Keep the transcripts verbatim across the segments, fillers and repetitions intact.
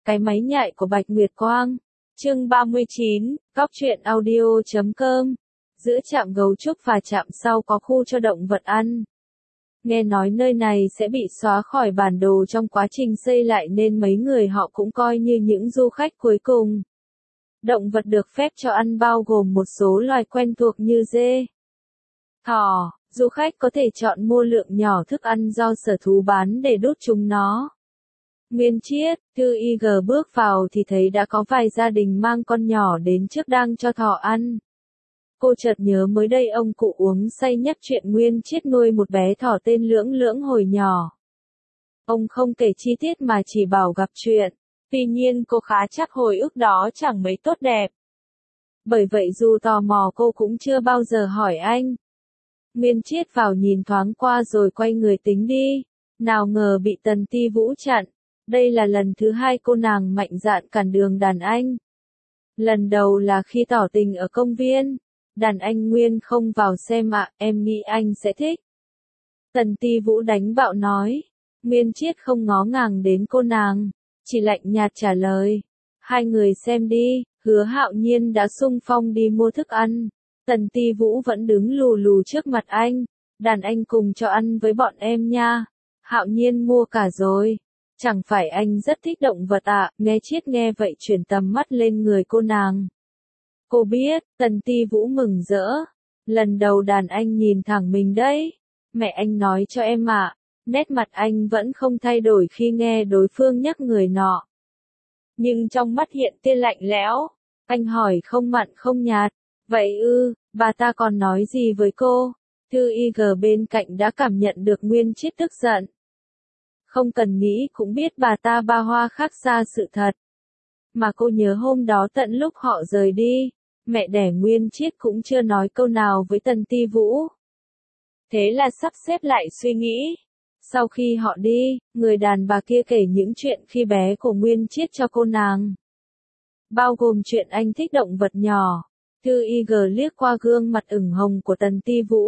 Cái máy nhại của Bạch Nguyệt Quang. Chương ba mươi chín, góc truyện audio chấm com. Giữa trạm gấu trúc và trạm sau có khu cho động vật ăn. Nghe nói nơi này sẽ bị xóa khỏi bản đồ trong quá trình xây lại nên mấy người họ cũng coi như những du khách cuối cùng. Động vật được phép cho ăn bao gồm một số loài quen thuộc như dê, thỏ. Du khách có thể chọn mua lượng nhỏ thức ăn do sở thú bán để đút chúng nó. Nguyên Chiết, Thư Y G bước vào thì thấy đã có vài gia đình mang con nhỏ đến trước đang cho thỏ ăn. Cô chợt nhớ mới đây ông cụ uống say nhắc chuyện Nguyên Chiết nuôi một bé thỏ tên Lưỡng Lưỡng hồi nhỏ. Ông không kể chi tiết mà chỉ bảo gặp chuyện. Tuy nhiên cô khá chắc hồi ức đó chẳng mấy tốt đẹp. Bởi vậy dù tò mò cô cũng chưa bao giờ hỏi anh. Nguyên Chiết vào nhìn thoáng qua rồi quay người tính đi. Nào ngờ bị Tần Ti Vũ chặn. Đây là lần thứ hai cô nàng mạnh dạn cản đường đàn anh. Lần đầu là khi tỏ tình ở công viên. Đàn anh Nguyên không vào xem ạ, em nghĩ anh sẽ thích. Tần Ti Vũ đánh bạo nói. Nguyên Chiết không ngó ngàng đến cô nàng, chỉ lạnh nhạt trả lời. Hai người xem đi, Hứa Hạo Nhiên đã xung phong đi mua thức ăn. Tần Ti Vũ vẫn đứng lù lù trước mặt anh. Đàn anh cùng cho ăn với bọn em nha. Hạo Nhiên mua cả rồi. Chẳng phải anh rất thích động vật ạ, à? Nghe Chiết nghe vậy chuyển tầm mắt lên người cô nàng. Cô biết, Tần Ti Vũ mừng rỡ. Lần đầu đàn anh nhìn thẳng mình đấy. Mẹ anh nói cho em ạ. À. Nét mặt anh vẫn không thay đổi khi nghe đối phương nhắc người nọ. Nhưng trong mắt hiện tia lạnh lẽo. Anh hỏi không mặn không nhạt. Vậy ư, bà ta còn nói gì với cô? Thư Y G bên cạnh đã cảm nhận được Nguyên Chiết tức giận. Không cần nghĩ cũng biết bà ta ba hoa khác xa sự thật. Mà cô nhớ hôm đó tận lúc họ rời đi, mẹ đẻ Nguyên Chiết cũng chưa nói câu nào với Tần Ti Vũ. Thế là sắp xếp lại suy nghĩ. Sau khi họ đi, người đàn bà kia kể những chuyện khi bé của Nguyên Chiết cho cô nàng. Bao gồm chuyện anh thích động vật nhỏ. Thư Y G liếc qua gương mặt ửng hồng của Tần Ti Vũ.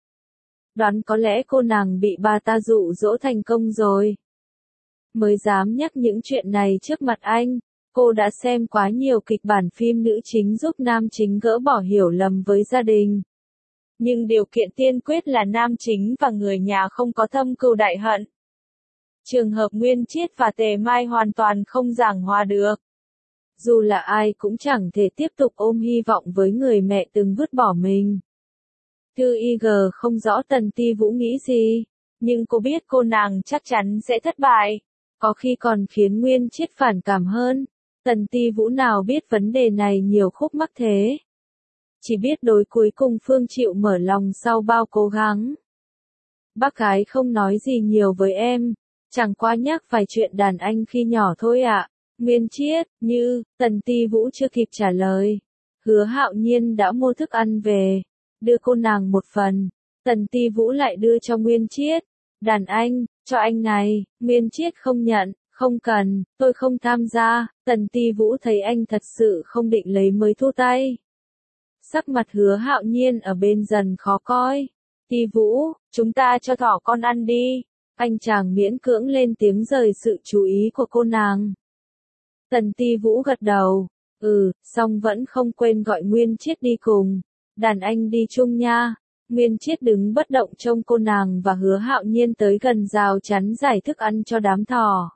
Đoán có lẽ cô nàng bị bà ta dụ dỗ thành công rồi. Mới dám nhắc những chuyện này trước mặt anh. Cô đã xem quá nhiều kịch bản phim nữ chính giúp nam chính gỡ bỏ hiểu lầm với gia đình. Nhưng điều kiện tiên quyết là nam chính và người nhà không có thâm cừu đại hận. Trường hợp Nguyên Chiết và Tề Mai hoàn toàn không giảng hòa được. Dù là ai cũng chẳng thể tiếp tục ôm hy vọng với người mẹ từng vứt bỏ mình. Thư Y G không rõ Tần Ti Vũ nghĩ gì, nhưng cô biết cô nàng chắc chắn sẽ thất bại, có khi còn khiến Nguyên Chiết phản cảm hơn. Tần Ti Vũ nào biết vấn đề này nhiều khúc mắc thế. Chỉ biết đối cuối cùng Phương chịu mở lòng sau bao cố gắng. Bác gái không nói gì nhiều với em, chẳng qua nhắc vài chuyện đàn anh khi nhỏ thôi ạ. À. Nguyên Chiết, như, Tần Ti Vũ chưa kịp trả lời. Hứa Hạo Nhiên đã mua thức ăn về, đưa cô nàng một phần. Tần Ti Vũ lại đưa cho Nguyên Chiết. Đàn anh, cho anh này. Nguyên Chiết không nhận, không cần, tôi không tham gia. Tần Ti Vũ thấy anh thật sự không định lấy mới thu tay. Sắc mặt Hứa Hạo Nhiên ở bên dần khó coi. Ti Vũ, chúng ta cho thỏ con ăn đi. Anh chàng miễn cưỡng lên tiếng rời sự chú ý của cô nàng. Tần Ti Vũ gật đầu. Ừ, song vẫn không quên gọi Nguyên Chiết đi cùng. Đàn anh đi chung nha. Nguyên Chiết đứng bất động trông cô nàng và Hứa Hạo Nhiên tới gần rào chắn giải thức ăn cho đám thỏ.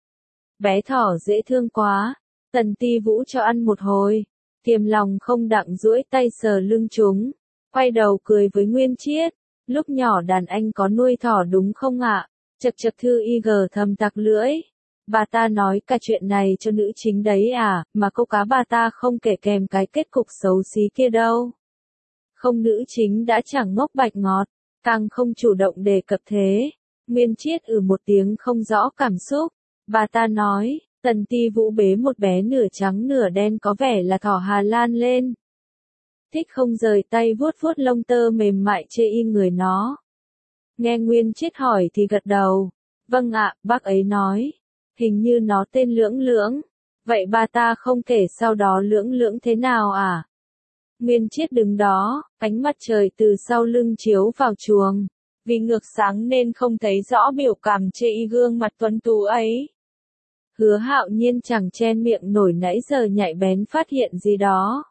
Bé thỏ dễ thương quá. Tần Ti Vũ cho ăn một hồi. Kiềm lòng không đặng duỗi tay sờ lưng chúng. Quay đầu cười với Nguyên Chiết. Lúc nhỏ đàn anh có nuôi thỏ đúng không ạ? Chật chật Thư Y G thầm tặc lưỡi. Bà ta nói cả chuyện này cho nữ chính đấy à, mà câu cá bà ta không kể kèm cái kết cục xấu xí kia đâu. Không nữ chính đã chẳng ngốc bạch ngọt, càng không chủ động đề cập thế. Nguyên Chiết ừ một tiếng không rõ cảm xúc. Bà ta nói, Tần Ti Vũ bế một bé nửa trắng nửa đen có vẻ là thỏ Hà Lan lên. Thích không rời tay vuốt vuốt lông tơ mềm mại chê y người nó. Nghe Nguyên Chiết hỏi thì gật đầu. Vâng ạ, bác ấy nói. Hình như nó tên Lưỡng Lưỡng. Vậy bà ta không kể sau đó Lưỡng Lưỡng thế nào à? Nguyên Chiết đứng đó, ánh mặt trời từ sau lưng chiếu vào chuồng. Vì ngược sáng nên không thấy rõ biểu cảm chê y gương mặt tuấn tú ấy. Hứa Hạo Nhiên chẳng chen miệng nổi nãy giờ nhạy bén phát hiện gì đó.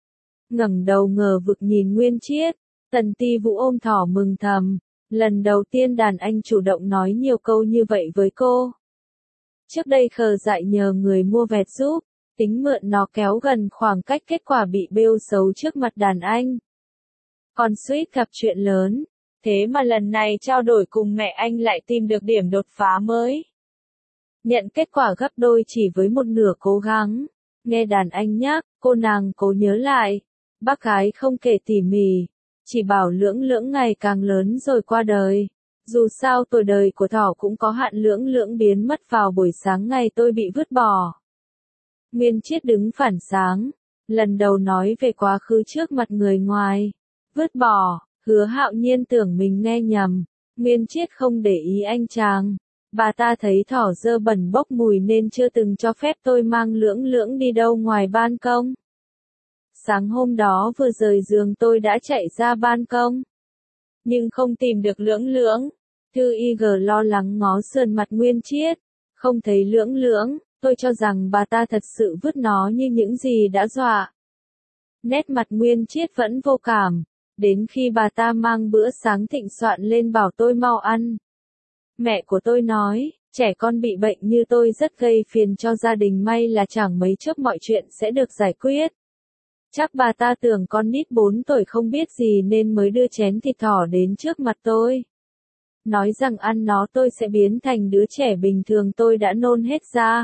Ngẩng đầu ngờ vực nhìn Nguyên Chiết, Tần Ti Vũ ôm thỏ mừng thầm, lần đầu tiên đàn anh chủ động nói nhiều câu như vậy với cô. Trước đây khờ dại nhờ người mua vẹt giúp, tính mượn nó kéo gần khoảng cách, kết quả bị bêu xấu trước mặt đàn anh. Còn suýt gặp chuyện lớn, thế mà lần này trao đổi cùng mẹ anh lại tìm được điểm đột phá mới. Nhận kết quả gấp đôi chỉ với một nửa cố gắng. Nghe đàn anh nhắc, cô nàng cố nhớ lại. Bác gái không kể tỉ mỉ, chỉ bảo Lưỡng Lưỡng ngày càng lớn rồi qua đời. Dù sao tuổi đời của thỏ cũng có hạn. Lưỡng Lưỡng biến mất vào buổi sáng ngày tôi bị vứt bỏ. Nguyên Chiết đứng phản sáng, lần đầu nói về quá khứ trước mặt người ngoài. Vứt bỏ, Hứa Hạo Nhiên tưởng mình nghe nhầm. Nguyên Chiết không để ý anh chàng. Bà ta thấy thỏ dơ bẩn bốc mùi nên chưa từng cho phép tôi mang Lưỡng Lưỡng đi đâu ngoài ban công. Sáng hôm đó vừa rời giường tôi đã chạy ra ban công. Nhưng không tìm được Lưỡng Lưỡng. Thư Y G lo lắng ngó sườn mặt Nguyên Chiết. Không thấy Lưỡng Lưỡng, tôi cho rằng bà ta thật sự vứt nó như những gì đã dọa. Nét mặt Nguyên Chiết vẫn vô cảm. Đến khi bà ta mang bữa sáng thịnh soạn lên bảo tôi mau ăn. Mẹ của tôi nói, trẻ con bị bệnh như tôi rất gây phiền cho gia đình, may là chẳng mấy chốc mọi chuyện sẽ được giải quyết. Chắc bà ta tưởng con nít bốn tuổi không biết gì nên mới đưa chén thịt thỏ đến trước mặt tôi. Nói rằng ăn nó tôi sẽ biến thành đứa trẻ bình thường, tôi đã nôn hết ra.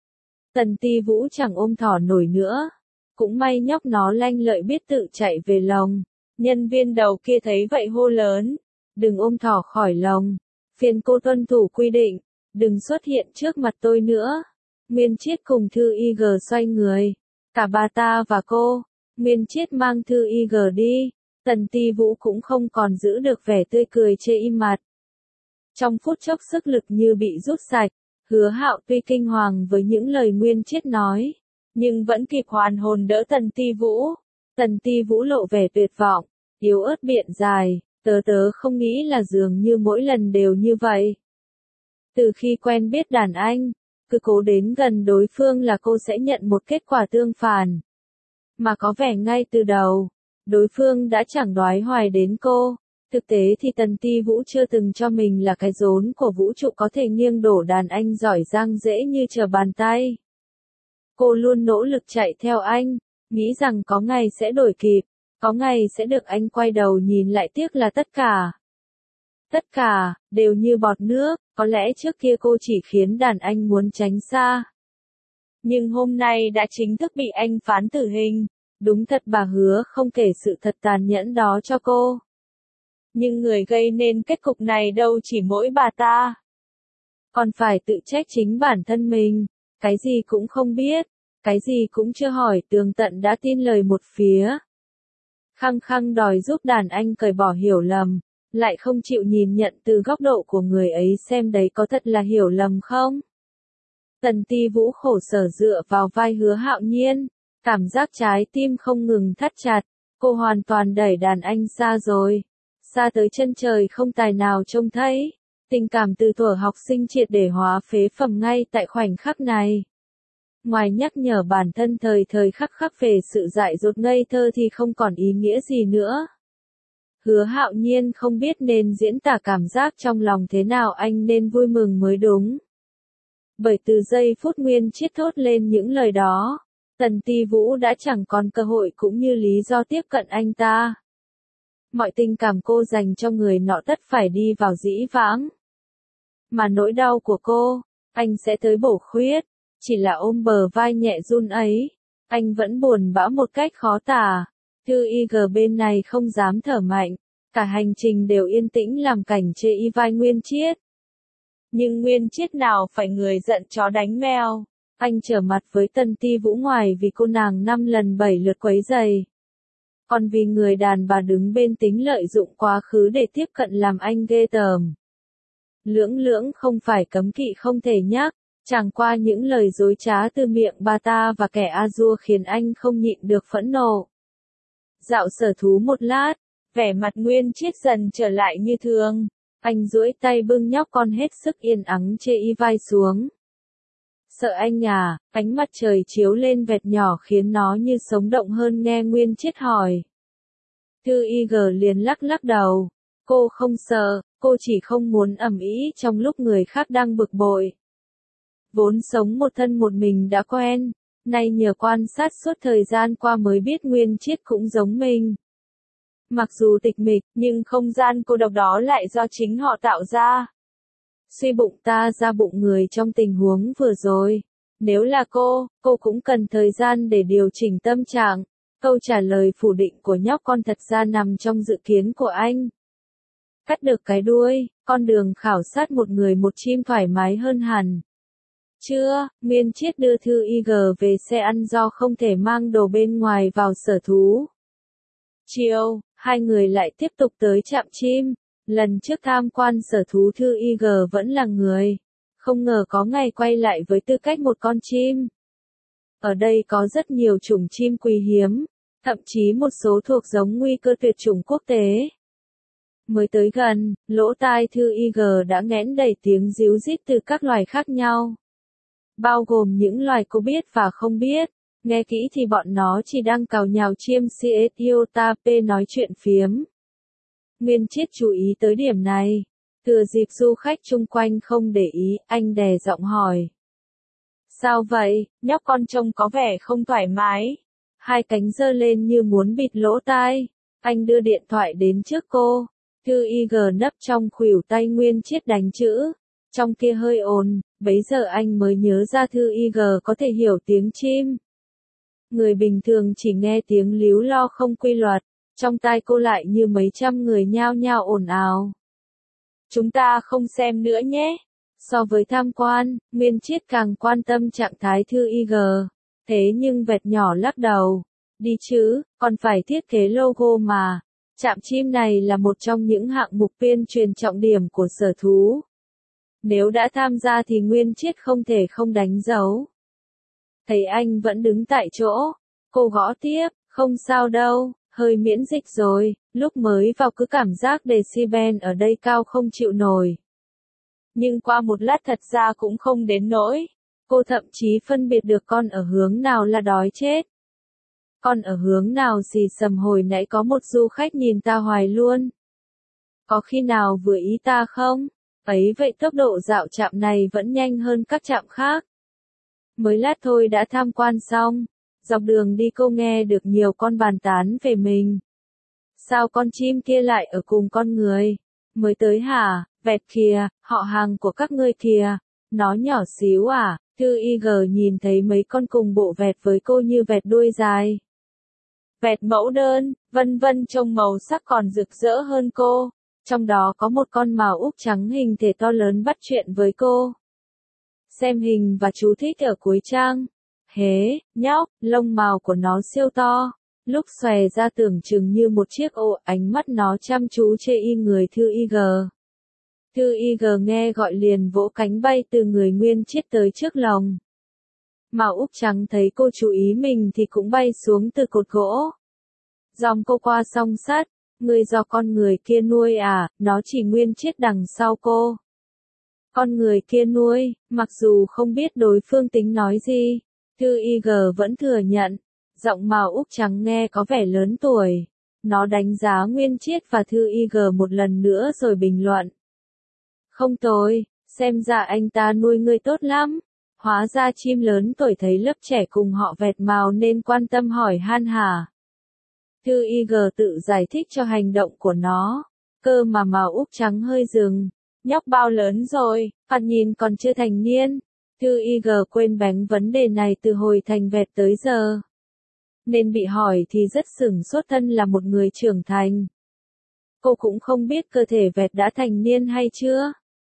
Tần Ti Vũ chẳng ôm thỏ nổi nữa. Cũng may nhóc nó lanh lợi biết tự chạy về lồng. Nhân viên đầu kia thấy vậy hô lớn. Đừng ôm thỏ khỏi lồng. Phiền cô tuân thủ quy định. Đừng xuất hiện trước mặt tôi nữa. Nguyên Chiết cùng Thư Y G xoay người. Cả bà ta và cô. Nguyên Chiết mang Thư Y G đi. Tần Ti Vũ cũng không còn giữ được vẻ tươi cười chê im mặt. Trong phút chốc sức lực như bị rút sạch. Hứa Hạo tuy kinh hoàng với những lời Nguyên Chiết nói, nhưng vẫn kịp hoàn hồn đỡ Tần Ti Vũ. Tần Ti Vũ lộ vẻ tuyệt vọng, yếu ớt biện dài, tớ tớ không nghĩ là dường như mỗi lần đều như vậy. Từ khi quen biết đàn anh, cứ cố đến gần đối phương là cô sẽ nhận một kết quả tương phản. Mà có vẻ ngay từ đầu, đối phương đã chẳng đoái hoài đến cô. Thực tế thì Tần Ti Vũ chưa từng cho mình là cái rốn của vũ trụ có thể nghiêng đổ đàn anh giỏi giang dễ như trở bàn tay. Cô luôn nỗ lực chạy theo anh, nghĩ rằng có ngày sẽ đổi kịp, có ngày sẽ được anh quay đầu nhìn lại, tiếc là tất cả. Tất cả, đều như bọt nước, có lẽ trước kia cô chỉ khiến đàn anh muốn tránh xa. Nhưng hôm nay đã chính thức bị anh phán tử hình, đúng thật bà hứa không kể sự thật tàn nhẫn đó cho cô. Nhưng người gây nên kết cục này đâu chỉ mỗi bà ta. Còn phải tự trách chính bản thân mình, cái gì cũng không biết, cái gì cũng chưa hỏi tường tận đã tin lời một phía. Khăng khăng đòi giúp đàn anh cởi bỏ hiểu lầm, lại không chịu nhìn nhận từ góc độ của người ấy xem đấy có thật là hiểu lầm không. Tần Ti Vũ khổ sở dựa vào vai Hứa Hạo Nhiên, cảm giác trái tim không ngừng thắt chặt, cô hoàn toàn đẩy đàn anh xa rồi. Xa tới chân trời không tài nào trông thấy, tình cảm từ thuở học sinh triệt để hóa phế phẩm ngay tại khoảnh khắc này. Ngoài nhắc nhở bản thân thời thời khắc khắc về sự dại dột ngây thơ thì không còn ý nghĩa gì nữa. Hứa Hạo Nhiên không biết nên diễn tả cảm giác trong lòng thế nào, anh nên vui mừng mới đúng. Bởi từ giây phút Nguyên Chiết thốt lên những lời đó, Tần Ti Vũ đã chẳng còn cơ hội cũng như lý do tiếp cận anh ta. Mọi tình cảm cô dành cho người nọ tất phải đi vào dĩ vãng. Mà nỗi đau của cô, anh sẽ tới bổ khuyết, chỉ là ôm bờ vai nhẹ run ấy, anh vẫn buồn bã một cách khó tả. Thư Y G bên này không dám thở mạnh, cả hành trình đều yên tĩnh làm cảnh chê y vai Nguyên Chiết. Nhưng Nguyên Chiết nào phải người giận chó đánh mèo, anh trở mặt với Tần Ti Vũ ngoài vì cô nàng năm lần bảy lượt quấy giày. Còn vì người đàn bà đứng bên tính lợi dụng quá khứ để tiếp cận làm anh ghê tởm. Lưỡng Lưỡng không phải cấm kỵ không thể nhắc, chẳng qua những lời dối trá từ miệng bà ta và kẻ A-dua khiến anh không nhịn được phẫn nộ. Dạo sở thú một lát, vẻ mặt Nguyên Chiết dần trở lại như thường, anh duỗi tay bưng nhóc con hết sức yên ắng chê y vai xuống. Sợ anh à, ánh mặt trời chiếu lên vẹt nhỏ khiến nó như sống động hơn nghe Nguyên Chiết hỏi. Thư Y G liền lắc lắc đầu. Cô không sợ, cô chỉ không muốn ầm ĩ trong lúc người khác đang bực bội. Vốn sống một thân một mình đã quen, nay nhờ quan sát suốt thời gian qua mới biết Nguyên Chiết cũng giống mình. Mặc dù tịch mịch, nhưng không gian cô độc đó lại do chính họ tạo ra. Suy bụng ta ra bụng người trong tình huống vừa rồi. Nếu là cô, cô cũng cần thời gian để điều chỉnh tâm trạng. Câu trả lời phủ định của nhóc con thật ra nằm trong dự kiến của anh. Cắt được cái đuôi, con đường khảo sát một người một chim thoải mái hơn hẳn. Chưa, Nguyên Chiết đưa Thư Y G về xe ăn do không thể mang đồ bên ngoài vào sở thú. Chiều, hai người lại tiếp tục tới trạm chim. Lần trước tham quan sở thú Thư Y G vẫn là người. Không ngờ có ngày quay lại với tư cách một con chim. Ở đây có rất nhiều chủng chim quý hiếm, thậm chí một số thuộc giống nguy cơ tuyệt chủng quốc tế. Mới tới gần, lỗ tai Thư Y G đã nghẽn đầy tiếng ríu rít từ các loài khác nhau. Bao gồm những loài cô biết và không biết. Nghe kỹ thì bọn nó chỉ đang cào nhào chiêm Sietiotape nói chuyện phiếm. Nguyên Chiết chú ý tới điểm này. Thừa dịp du khách chung quanh không để ý, anh đè giọng hỏi. Sao vậy, nhóc con trông có vẻ không thoải mái. Hai cánh giơ lên như muốn bịt lỗ tai. Anh đưa điện thoại đến trước cô. Thư Y G nấp trong khuỷu tay Nguyên Chiết đánh chữ. Trong kia hơi ồn, bấy giờ anh mới nhớ ra Thư Y G có thể hiểu tiếng chim. Người bình thường chỉ nghe tiếng líu lo không quy luật, trong tai cô lại như mấy trăm người nhao nhao ồn ào. Chúng ta không xem nữa nhé. So với tham quan, Nguyên Chiết càng quan tâm trạng thái Thư Y G. Thế nhưng vẹt nhỏ lắc đầu. Đi chứ, còn phải thiết kế logo mà. Trạm chim này là một trong những hạng mục tuyên truyền trọng điểm của sở thú. Nếu đã tham gia thì Nguyên Chiết không thể không đánh dấu. Thấy anh vẫn đứng tại chỗ, cô gõ tiếp, không sao đâu, hơi miễn dịch rồi, lúc mới vào cứ cảm giác decibel ở đây cao không chịu nổi. Nhưng qua một lát thật ra cũng không đến nỗi, cô thậm chí phân biệt được con ở hướng nào là đói chết. Con ở hướng nào xì sầm hồi nãy có một du khách nhìn ta hoài luôn. Có khi nào vừa ý ta không? Ấy vậy tốc độ dạo trạm này vẫn nhanh hơn các trạm khác. Mới lát thôi đã tham quan xong, dọc đường đi cô nghe được nhiều con bàn tán về mình. Sao con chim kia lại ở cùng con người? Mới tới hả, vẹt kìa, họ hàng của các ngươi kìa, nó nhỏ xíu à? Thư Y G nhìn thấy mấy con cùng bộ vẹt với cô như vẹt đuôi dài. Vẹt mẫu đơn, vân vân trông màu sắc còn rực rỡ hơn cô, trong đó có một con mào úc trắng hình thể to lớn bắt chuyện với cô. Xem hình và chú thích ở cuối trang. Hế, nhóc, lông mào của nó siêu to. Lúc xòe ra tưởng chừng như một chiếc ô, ánh mắt nó chăm chú chê y người Thư Y G. Thư Y G nghe gọi liền vỗ cánh bay từ người Nguyên Chiết tới trước lòng. Mào úc trắng thấy cô chú ý mình thì cũng bay xuống từ cột gỗ. Dòng cô qua song sắt, người do con người kia nuôi à, nó chỉ Nguyên Chiết đằng sau cô. Con người kia nuôi, mặc dù không biết đối phương tính nói gì, Thư Y G vẫn thừa nhận, giọng mào úc trắng nghe có vẻ lớn tuổi. Nó đánh giá Nguyên Chiết và Thư Y G một lần nữa rồi bình luận. Không tồi, xem ra anh ta nuôi ngươi tốt lắm. Hóa ra chim lớn tuổi thấy lớp trẻ cùng họ vẹt mào nên quan tâm hỏi han hả. Thư Y G tự giải thích cho hành động của nó. Cơ mà mào úc trắng hơi dừng. Nhóc bao lớn rồi, thoạt nhìn còn chưa thành niên. Thư Y G quên bén vấn đề này từ hồi thành vẹt tới giờ. Nên bị hỏi thì rất sửng sốt thân là một người trưởng thành. Cô cũng không biết cơ thể vẹt đã thành niên hay chưa.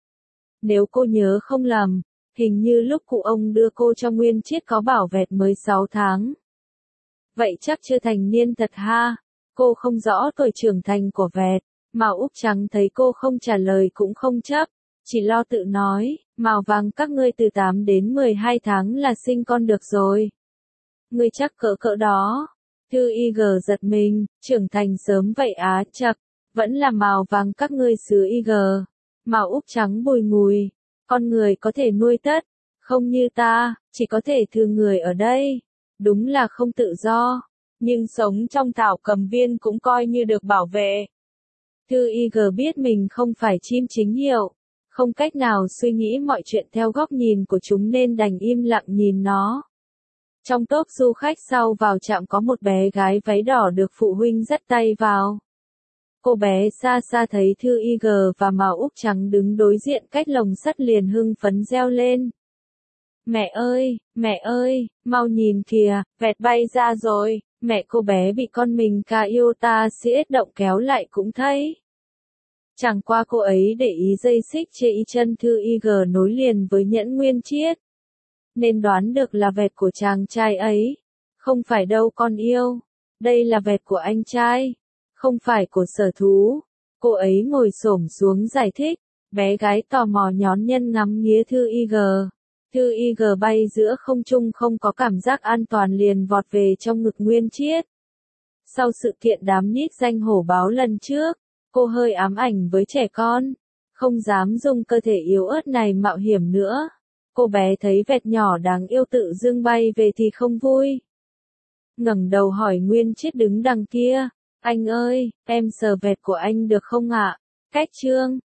Nếu cô nhớ không lầm, hình như lúc cụ ông đưa cô cho Nguyên Chiết có bảo vẹt mới sáu tháng. Vậy chắc chưa thành niên thật ha. Cô không rõ tuổi trưởng thành của vẹt. Mào úc trắng thấy cô không trả lời cũng không chấp, chỉ lo tự nói, mào vàng các ngươi từ tám đến mười hai tháng là sinh con được rồi. Ngươi chắc cỡ cỡ đó. Thư Y G giật mình, trưởng thành sớm vậy á, chậc, vẫn là mào vàng các ngươi xứ Y G. Mào úc trắng bùi ngùi, con người có thể nuôi tất, Không như ta, chỉ có thể thương người ở đây. Đúng là không tự do. Nhưng sống trong thảo cầm viên cũng coi như được bảo vệ. Thư Y G biết mình không phải chim chính hiệu. Không cách nào suy nghĩ mọi chuyện theo góc nhìn của chúng nên đành im lặng nhìn nó. Trong tốp du khách sau vào trạm có một bé gái váy đỏ được phụ huynh dắt tay vào. Cô bé xa xa thấy Thư Y G và Mao Úc Trắng đứng đối diện cách lồng sắt liền hưng phấn reo lên. Mẹ ơi, mẹ ơi, mau nhìn kìa, vẹt bay ra rồi, mẹ cô bé bị con mình Kyota siết động kéo lại cũng thấy. Chẳng qua cô ấy để ý dây xích trên chân Thư Y G nối liền với nhẫn nguyên chiết. Nên đoán được là vẹt của chàng trai ấy. Không phải đâu con yêu. Đây là vẹt của anh trai. Không phải của sở thú. Cô ấy ngồi xổm xuống giải thích. Bé gái tò mò nhón nhân ngắm nghía Thư Y G. Thư Y G bay giữa không trung không có cảm giác an toàn liền vọt về trong ngực nguyên chiết. Sau sự kiện đám nhích danh hổ báo lần trước, cô hơi ám ảnh với trẻ con. Không dám dùng cơ thể yếu ớt này mạo hiểm nữa. Cô bé thấy vẹt nhỏ đáng yêu tự dưng bay về thì không vui. Ngẩng đầu hỏi nguyên chiết đứng đằng kia. Anh ơi, em sờ vẹt của anh được không ạ? Cách chương